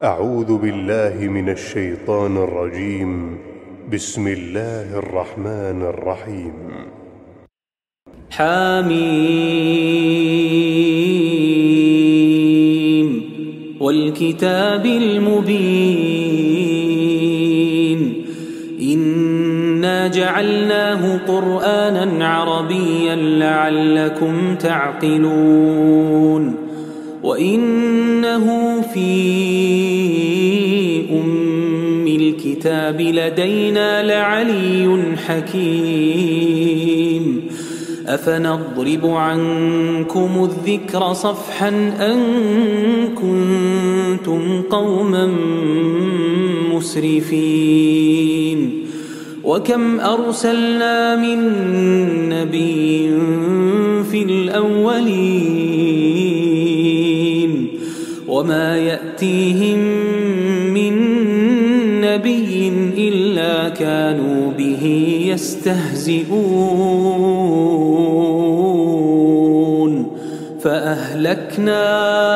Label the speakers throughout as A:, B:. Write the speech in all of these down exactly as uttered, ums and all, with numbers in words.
A: أعوذ بالله من الشيطان الرجيم. بسم الله الرحمن الرحيم.
B: حميم والكتاب المبين إنا جعلناه قرآنا عربيا لعلكم تعقلون وإنه في أم الكتاب لدينا لعلي حكيم أفنضرب عنكم الذكر صفحا أن كنتم قوما مسرفين وكم أرسلنا من نبي في الأولين وما يأتيهم من نبي إلا كانوا به يستهزئون فأهلكنا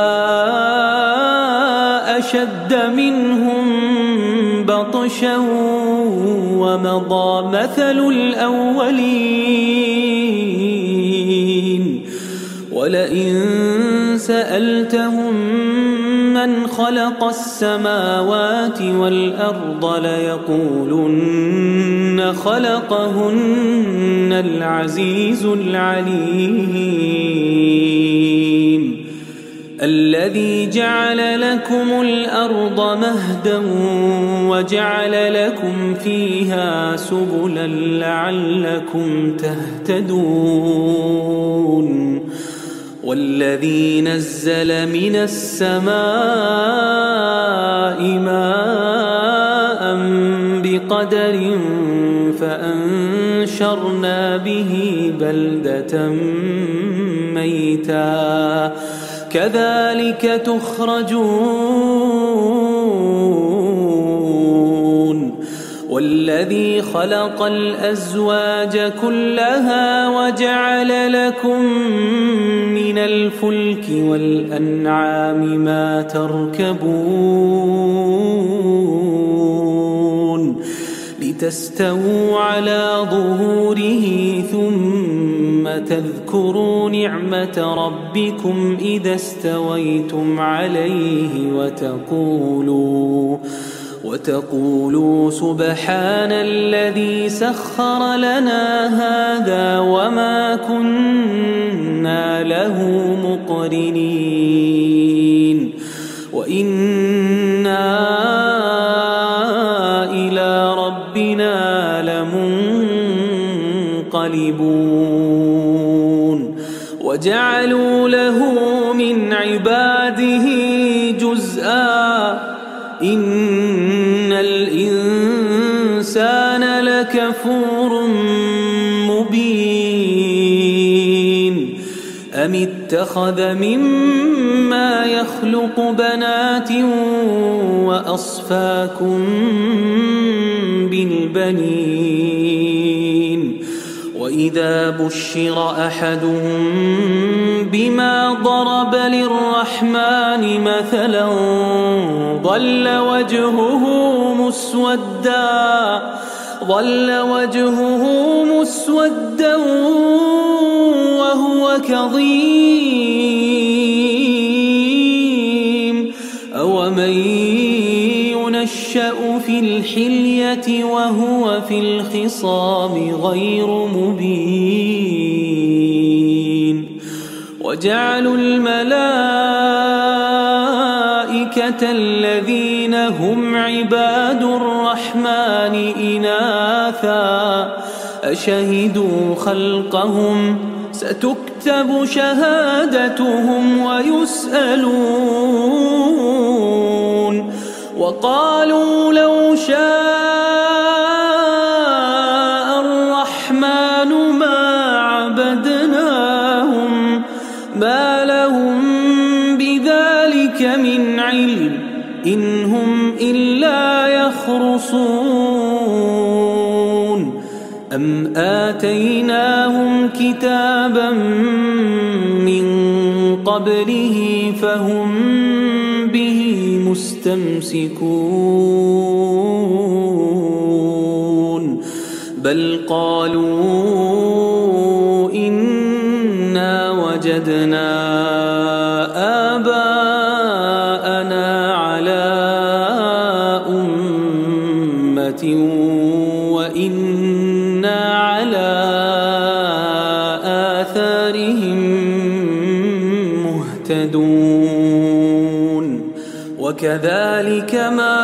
B: أشد منهم بطشا ومضى مثل الأولين ولئن سألتهم من خلق السماوات والأرض ليقولن خلقهن العزيز العليم الذي جعل لكم الأرض مهدا وجعل لكم فيها سبلا لعلكم تهتدون والذي نزل من السماء ماء بقدر فأنشرنا به بلدة ميتا كذلك تخرجون والذي خلق الأزواج كلها وجعل لكم من الفلك والأنعام ما تركبون لتستووا على ظهوره ثم تذكروا نعمة ربكم إذا استويتم عليه وتقولوا وتقولوا سبحان الذي سخر لنا هذا وما كنا له مقرنين وإنا إلى ربنا لمنقلبون وجعلوا له من عباده جزءا إن الإنسان لكفور مبين أم اتخذ مما يخلق بنات وأصفاكم بالبنين وإذا بشر أحدهم بما ضرب للرحمن مثلا ظل وجهه مسودا ظل وجهه مسودا وهو كظيم أومن ينشأ في الحلية وهو في الخصام غير مبين وجعلوا الملائكة الذين هم عباد الرحمن إناثا أشهدوا خلقهم ستكتب شهادتهم ويسألون وقالوا لو شاء الرحمن ما عبدناهم ما لهم بذلك من علم إن هم إلا يخرصون أم آتيناهم كتابا من قبله فهم به مستمسكون بل قالوا إنا وجدنا آباءنا على أمة وإنا على آثارهم مهتدون وكذلك ما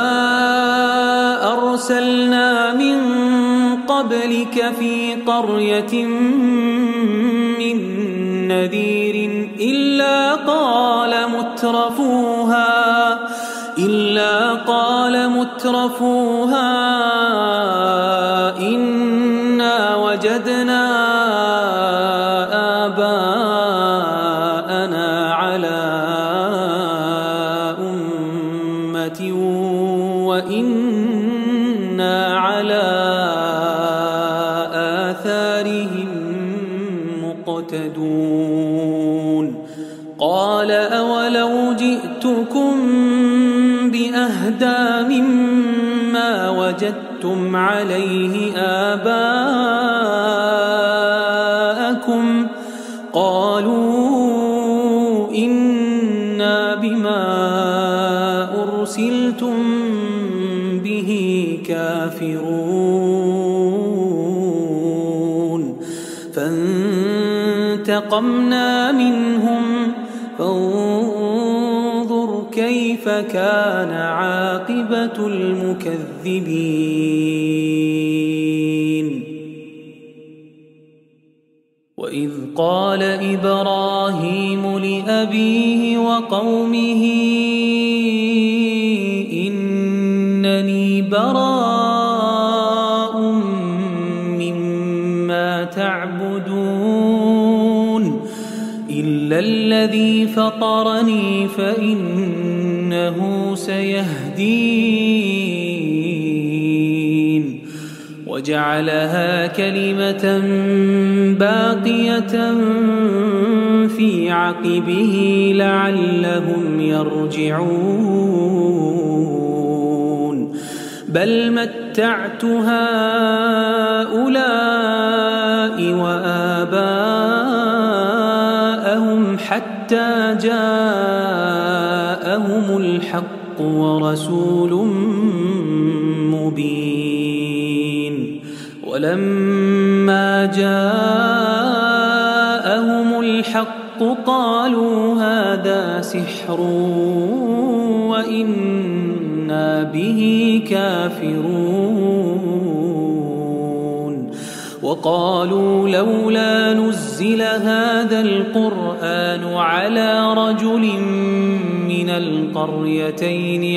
B: أرسلنا من قبلك في قرية من نذير إلا قال مترفوها إلا قال مترفوها إنا وجدنا آباءنا على أمة وإنا على آثارهم مقتدون قال أولو جئتكم بأهدى مما وجدتم عليه آباءكم قالوا إنا بما أرسلتم به كافرون فانتقمنا منهم فانظر كيف كان عاقبة المكذبين وإذ قال إبراهيم لأبيه وقومه إنني براء مما تعبدون إلا الذي فطرني فإنه سيهدين وجعلها كلمة باقية في عقبه لعلهم يرجعون بل متعت هؤلاء وآباءهم حتى جاءهم الحق ورسول مبين ولما جاءهم الحق قالوا هذا سحر وإنا به كافرون وقالوا لولا نزل هذا القرآن على رجل من القريتين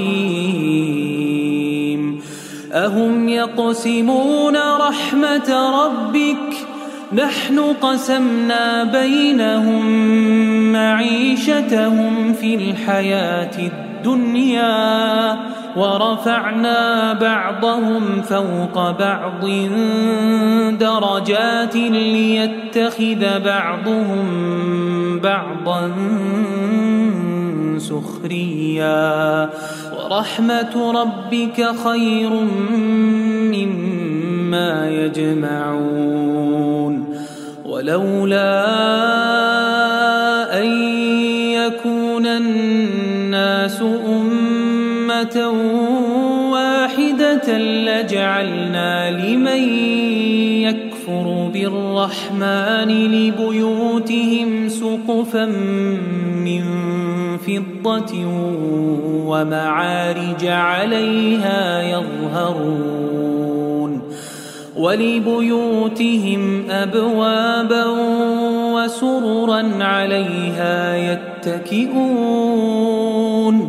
B: عظيم أهم يقسمون رحمة ربك نحن قسمنا بينهم معيشتهم في الحياة الدنيا ورفعنا بعضهم فوق بعض درجات ليتخذ بعضهم بعضا سخريا ورحمة ربك خير مما يجمعون ولولا أن يكون الناس أمة واحدة لجعلنا لمن يكفر بالرحمن لبيوتهم سقفا من فضة ومعارج عليها يظهرون ولبيوتهم أبوابا وسررا عليها يتكئون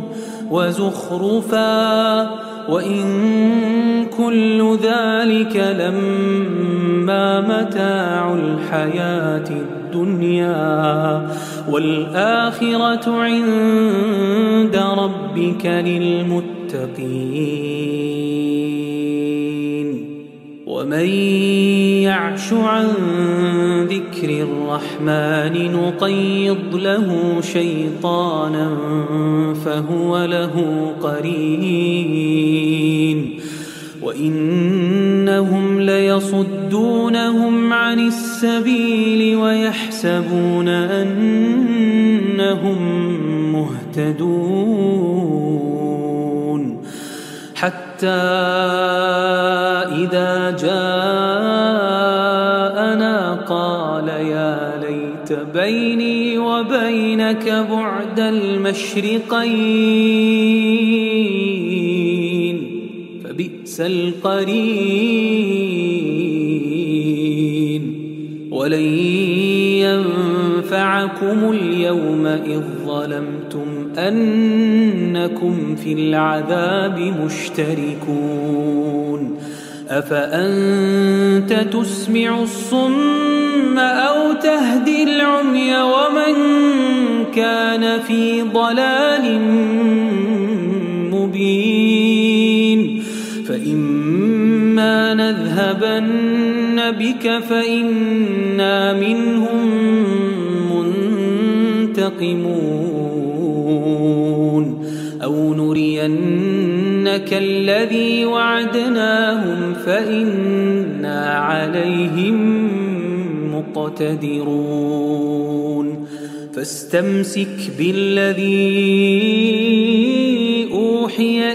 B: وزخرفا وإن كل ذلك لما متاع الحياة الدنيا والآخرة عند ربك. ربك للمتقين. ومن يعش عن ذكر الرحمن نقيض له شيطانا فهو له قرين وإنهم ليصدونهم عن السبيل ويحسبون أنهم مهتدون حتى إذا جاءنا قال يا ليت بيني وبينك بعد المشرقين فبئس القرين ولن ينفعكم اليوم إذ ظلمتم أنكم في العذاب مشتركون أفأنت تسمع الصم أو تهدي العمي ومن كان في ضلال مبين فإما نذهبن بك فإنا منهم منتقمون أو نرينك الذي وعدناهم فإنا عليهم مقتدرون فاستمسك بالذي أوحي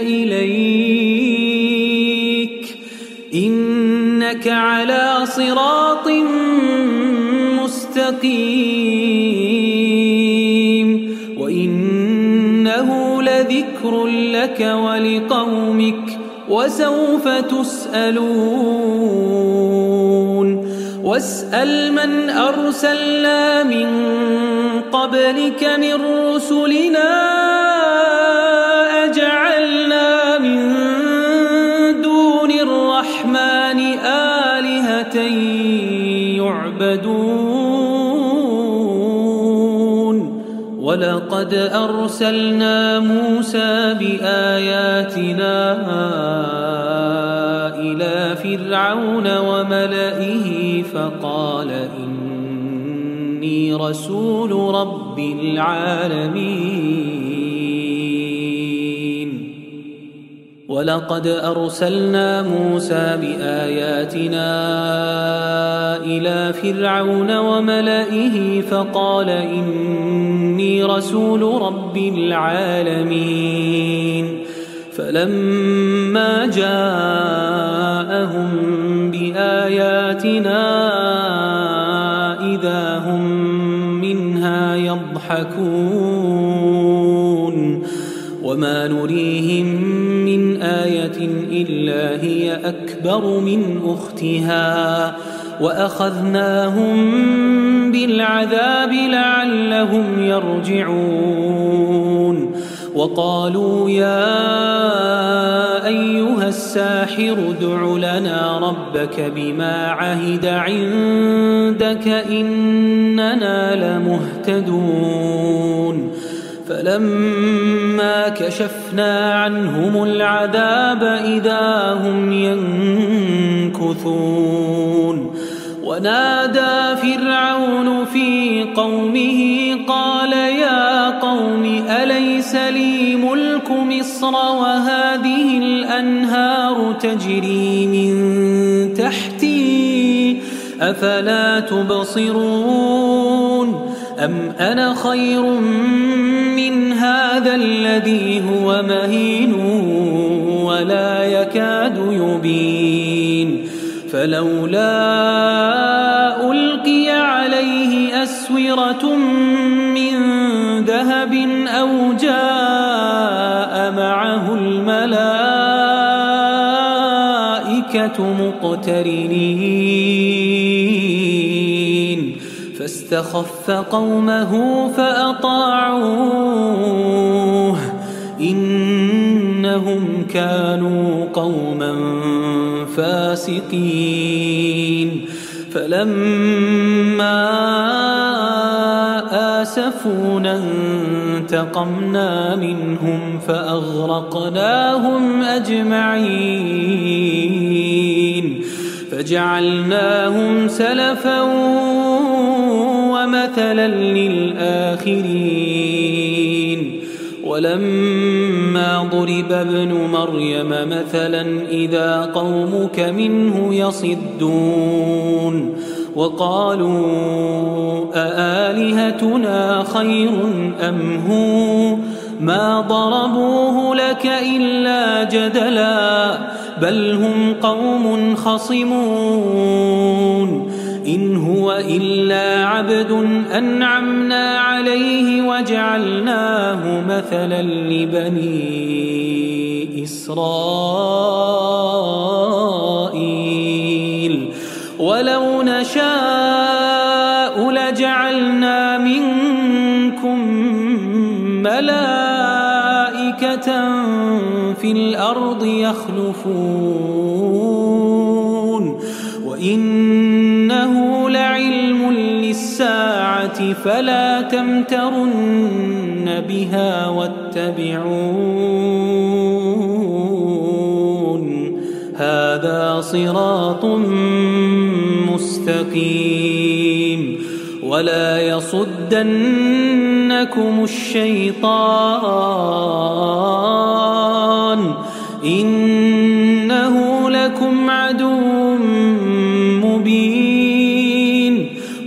B: إليك إنك على صراط مستقيم وإنه لذكر لك ولقومك وسوف تسألون واسأل من أرسلنا من قبلك من رسلنا أجعلنا من دون الرحمن آلهة يعبدون ولقد أرسلنا موسى بآياتنا إلى فرعون وملئه فقال إني رسول رب العالمين ولقد أرسلنا موسى بآياتنا إلى فرعون وملئه فقال إني رسول رب العالمين فلما جاءهم بآياتنا إذا هم منها يضحكون وما نريهم من آية إلا هي أكبر من أختها وأخذناهم بالعذاب لعلهم يرجعون وقالوا يا أيها الساحر ادع لنا ربك بما عهد عندك إننا لمهتدون فلما كشفنا عنهم العذاب إذا هم ينكثون ونادى فرعون في قومه قال يا قوم أليس لي ملك مصر وهذه الأنهار تجري من تحتي أفلا تبصرون أم أنا خير من هذا الذي هو مهين ولا يكاد يبين فلولا ألقي عليه أسورة من ذهب أو جاء معه الملائكة مقترنين فاستخف قومه فأطاعوه إنهم كانوا قوما فاسقين فلما آسفونا انتقمنا منهم فأغرقناهم أجمعين فجعلناهم سلفا ومثلا للآخرين ولما ضرب ابن مريم مثلا إذا قومك منه يصدون وقالوا أآلهتنا خير أم هو ما ضربوه لك إلا جدلا بل هم قوم خصمون إن هو إلا عبد أنعمنا عليه وجعلناه مثلا لبني إسرائيل ولو نشاء لجعلنا منكم ملائكة في الأرض يخلفون وإنه لعلم للساعة فلا تمترن بها واتبعون هذا صراط مستقيم ولا يصدنكم الشيطان إنه لكم عدو مبين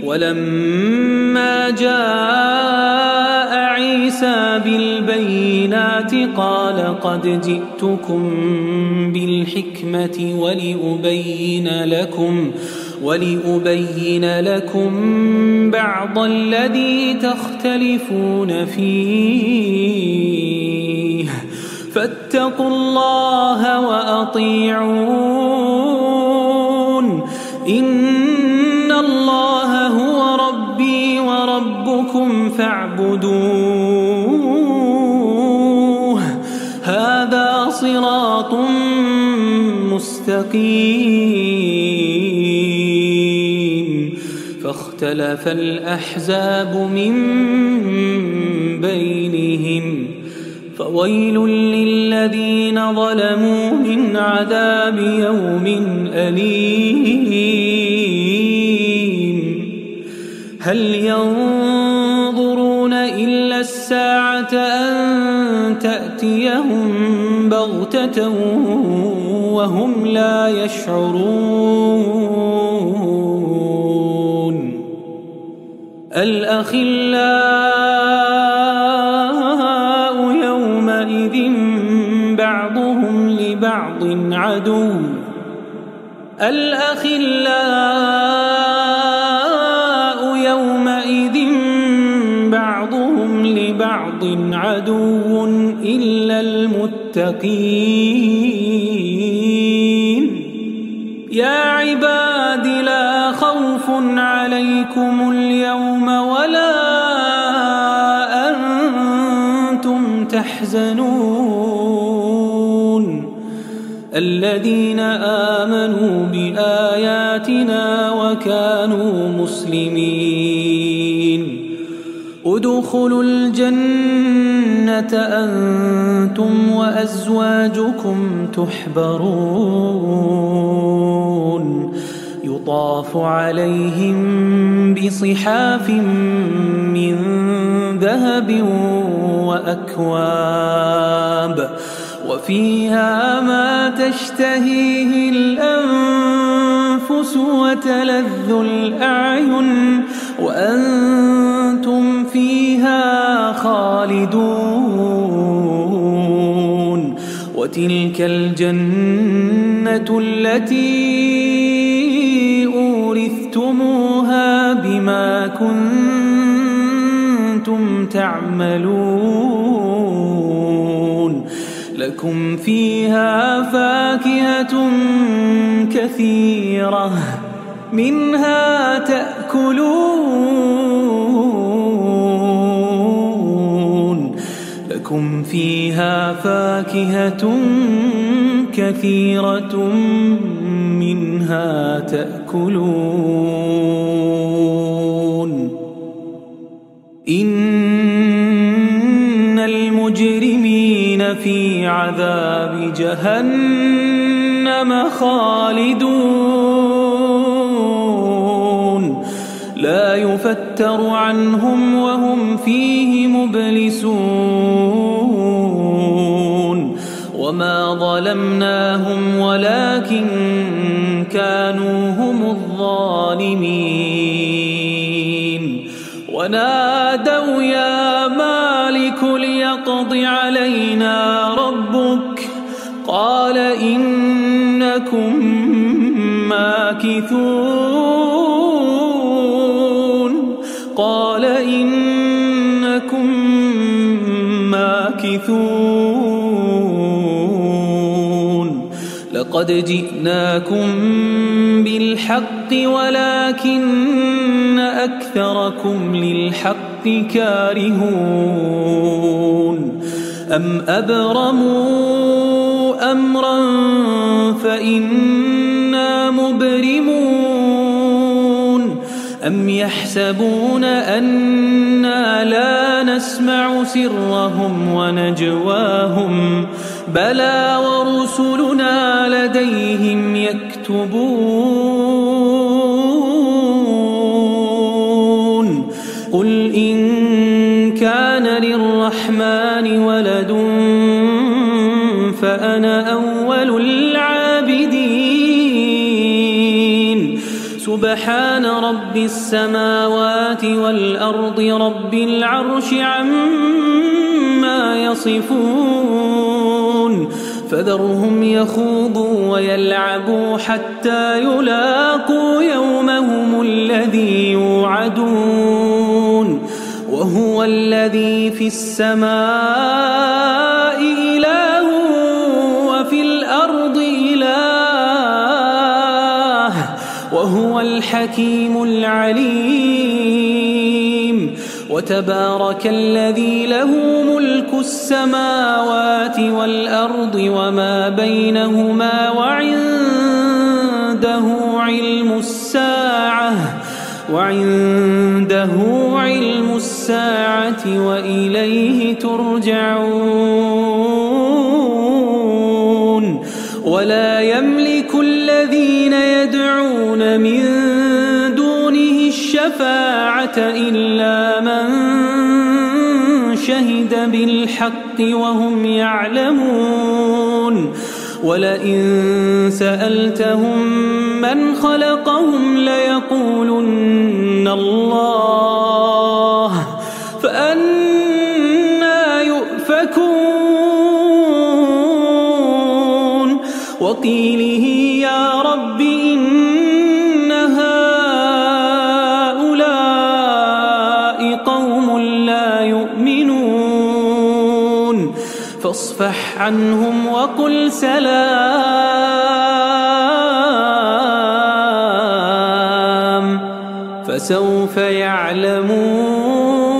B: ولما جاء عيسى بالبينات قال قد جئتكم بالحكمة ولأبين لكم ولأبين لكم بعض الذي تختلفون فيه فاتقوا الله وأطيعون إن الله هو ربي وربكم فاعبدوه هذا صراط مستقيم فاختلف الأحزاب من بينهم فويل للذين ظلموا من عذاب يوم أليم هل ينظرون إلا الساعة أن تأتيهم بغتة وهم لا يشعرون الأخلاء يومئذ بعضهم لبعض عدو الأخلاء يومئذ بعضهم لبعض عدو إلا المتقين يا عباد لا خوف عليكم اليوم ولا أنتم تحزنون الذين آمنوا بآياتنا وكانوا مسلمين ادخلوا الجنة أنتم وأزواجكم تحبرون يطاف عليهم بصحاف من ذهب وأكواب وفيها ما تشتهيه الأنفس وتلذ الأعين وأنتم فيها خالدون وتلك الجنة التي أورثتموها بما كنتم تعملون لكم فيها فاكهة كثيرة منها تأكلون لكم فيها فاكهة كثيرة منها تأكلون إن المجرمين في عذاب جهنم خالدون لا يفتر عنهم وهم فيه مبلسون وما ظلمناهم ولكن كانوا هم الظالمين ونادوا يا مالك ليقض علينا ربك قال إنكم ماكثون قال إنكم ماكثون لقد جئناكم بالحق ولكن أكثركم للحق كارهون أم أبرموا أمرا فإنا مبرمون أم يحسبون أنا لا نسمع سرهم ونجواهم بلى ورسلنا لديهم يكتبون قل إن كان للرحمن ولد فأنا أول العابدين سبحان رب السماوات والأرض رب العرش عما يصفون فذرهم يخوضوا ويلعبوا حتى يلاقوا يومهم الذي يوعدون وهو الذي في السماء إله وفي الأرض إله وهو الحكيم العليم وتبارك الذي له ملك السماوات والأرض وما بينهما وعنده علم الساعة وعنده علم الساعة وإليه ترجعون ولا يملك الذين يدعون من دونه الشفاعة إلا من شهد بالحق وهم يعلمون ولئن سألتهم من خلقهم ليقولن الله فأنى يؤفكون وقيله يا رب إن هؤلاء قوم لا يؤمنون فاصفح عنهم وقل سلام فسوف يعلمون